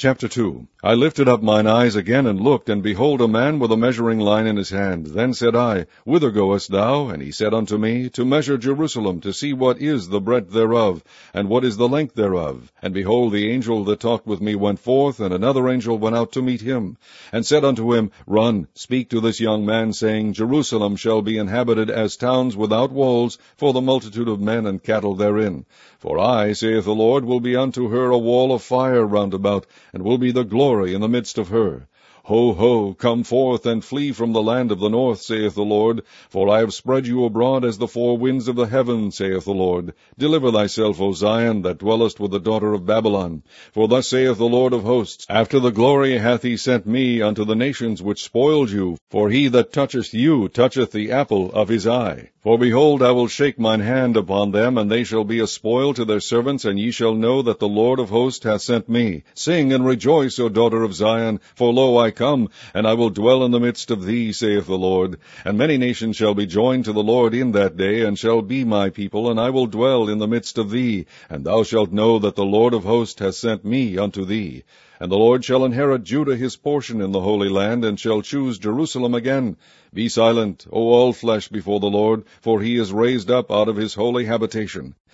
Chapter 2. I lifted up mine eyes again, and looked, and behold a man with a measuring line in his hand. Then said I, Whither goest thou? And he said unto me, To measure Jerusalem, to see what is the breadth thereof, and what is the length thereof. And behold, the angel that talked with me went forth, and another angel went out to meet him, and said unto him, Run, speak to this young man, saying, Jerusalem shall be inhabited as towns without walls, for the multitude of men and cattle therein. For I, saith the Lord, will be unto her a wall of fire round about, and will be the glory in the midst of her. Ho, ho, come forth, and flee from the land of the north, saith the Lord, for I have spread you abroad as the four winds of the heaven, saith the Lord. Deliver thyself, O Zion, that dwellest with the daughter of Babylon. For thus saith the Lord of hosts, After the glory hath he sent me unto the nations which spoiled you, for he that toucheth you toucheth the apple of his eye. For behold, I will shake mine hand upon them, and they shall be a spoil to their servants, and ye shall know that the Lord of hosts hath sent me. Sing and rejoice, O daughter of Zion, for lo, I come, and I will dwell in the midst of thee, saith the Lord. And many nations shall be joined to the Lord in that day, and shall be my people, and I will dwell in the midst of thee. And thou shalt know that the Lord of hosts hath sent me unto thee. And the Lord shall inherit Judah his portion in the Holy Land, and shall choose Jerusalem again. Be silent, O all flesh, before the Lord, for he is raised up out of his holy habitation.